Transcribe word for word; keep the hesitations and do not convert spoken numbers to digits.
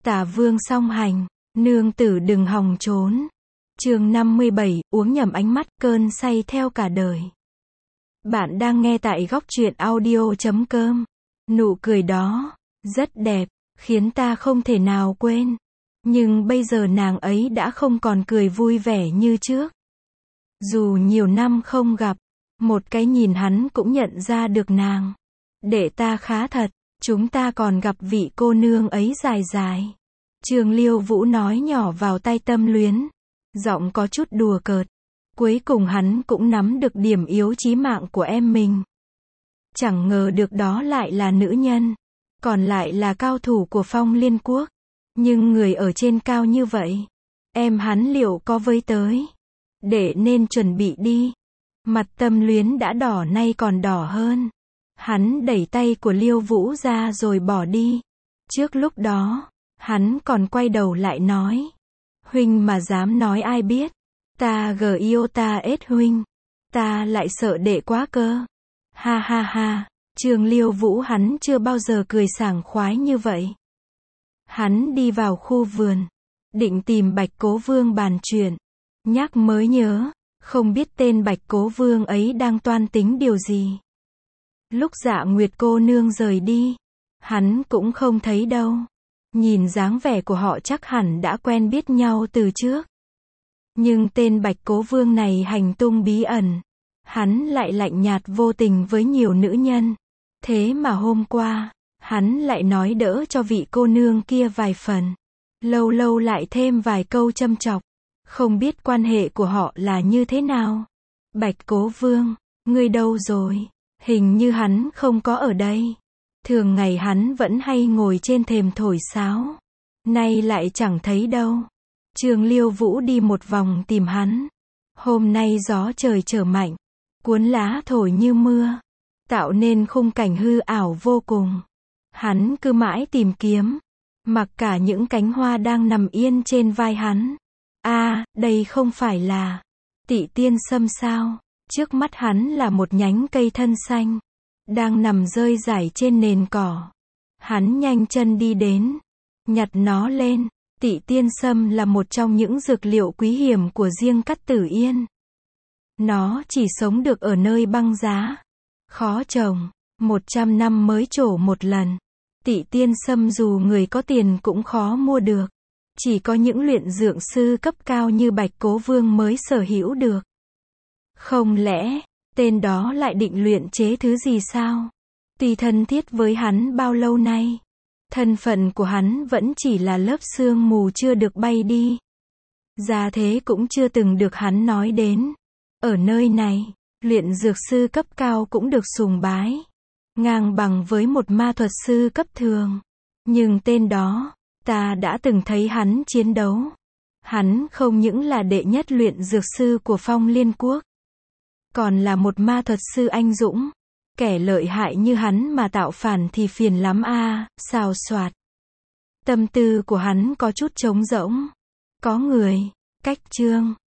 Tả vương song hành, nương tử đừng hòng trốn. Chương năm mươi bảy, uống nhầm ánh mắt, cơn say theo cả đời. Bạn đang nghe tại góc truyện audio chấm com. Nụ cười đó, rất đẹp, khiến ta không thể nào quên. Nhưng bây giờ nàng ấy đã không còn cười vui vẻ như trước. Dù nhiều năm không gặp, một cái nhìn hắn cũng nhận ra được nàng. Đệ ta khá thật, chúng ta còn gặp vị cô nương ấy dài dài. Trường Liêu Vũ nói nhỏ vào tai Tâm Luyến, giọng có chút đùa cợt. Cuối cùng hắn cũng nắm được điểm yếu chí mạng của em mình. Chẳng ngờ được đó lại là nữ nhân, còn lại là cao thủ của Phong Liên Quốc. Nhưng người ở trên cao như vậy, em hắn liệu có với tới? Để nên chuẩn bị đi. Mặt Tâm Luyến đã đỏ nay còn đỏ hơn. Hắn đẩy tay của Liêu Vũ ra rồi bỏ đi. Trước lúc đó, hắn còn quay đầu lại nói: huynh mà dám nói ai biết, ta gờ yêu ta ết huynh, ta lại sợ đệ quá cơ. Ha ha ha, Trường Liêu Vũ hắn chưa bao giờ cười sảng khoái như vậy. Hắn đi vào khu vườn, định tìm Bạch Cố Vương bàn chuyện. Nhắc mới nhớ, không biết tên Bạch Cố Vương ấy đang toan tính điều gì. Lúc Dạ Nguyệt cô nương rời đi, hắn cũng không thấy đâu. Nhìn dáng vẻ của họ chắc hẳn đã quen biết nhau từ trước. Nhưng tên Bạch Cố Vương này hành tung bí ẩn. Hắn lại lạnh nhạt vô tình với nhiều nữ nhân. Thế mà hôm qua, hắn lại nói đỡ cho vị cô nương kia vài phần. Lâu lâu lại thêm vài câu châm chọc. Không biết quan hệ của họ là như thế nào. Bạch Cố Vương, ngươi đâu rồi? Hình như hắn không có ở đây. Thường ngày hắn vẫn hay ngồi trên thềm thổi sáo. Nay lại chẳng thấy đâu. Trường Liêu Vũ đi một vòng tìm hắn. Hôm nay gió trời trở mạnh, cuốn lá thổi như mưa, tạo nên khung cảnh hư ảo vô cùng. Hắn cứ mãi tìm kiếm, mặc cả những cánh hoa đang nằm yên trên vai hắn. A, à, đây không phải là Tị Tiên Sâm sao? Trước mắt hắn là một nhánh cây thân xanh, đang nằm rơi rải trên nền cỏ. Hắn nhanh chân đi đến, nhặt nó lên. Tị Tiên Sâm là một trong những dược liệu quý hiếm của riêng Cát Tử Yên. Nó chỉ sống được ở nơi băng giá, khó trồng, một trăm năm mới trổ một lần. Tị Tiên Sâm dù người có tiền cũng khó mua được. Chỉ có những luyện dược sư cấp cao như Bạch Cố Vương mới sở hữu được. Không lẽ, tên đó lại định luyện chế thứ gì sao? Tuy thân thiết với hắn bao lâu nay, thân phận của hắn vẫn chỉ là lớp sương mù chưa được bay đi. Gia thế cũng chưa từng được hắn nói đến. Ở nơi này, luyện dược sư cấp cao cũng được sùng bái, ngang bằng với một ma thuật sư cấp thường. Nhưng tên đó, ta đã từng thấy hắn chiến đấu. Hắn không những là đệ nhất luyện dược sư của Phong Liên Quốc, còn là một ma thuật sư anh dũng. Kẻ lợi hại như hắn mà tạo phản thì phiền lắm a, à, xào xoạt. Tâm tư của hắn có chút trống rỗng. Có người, cách chương.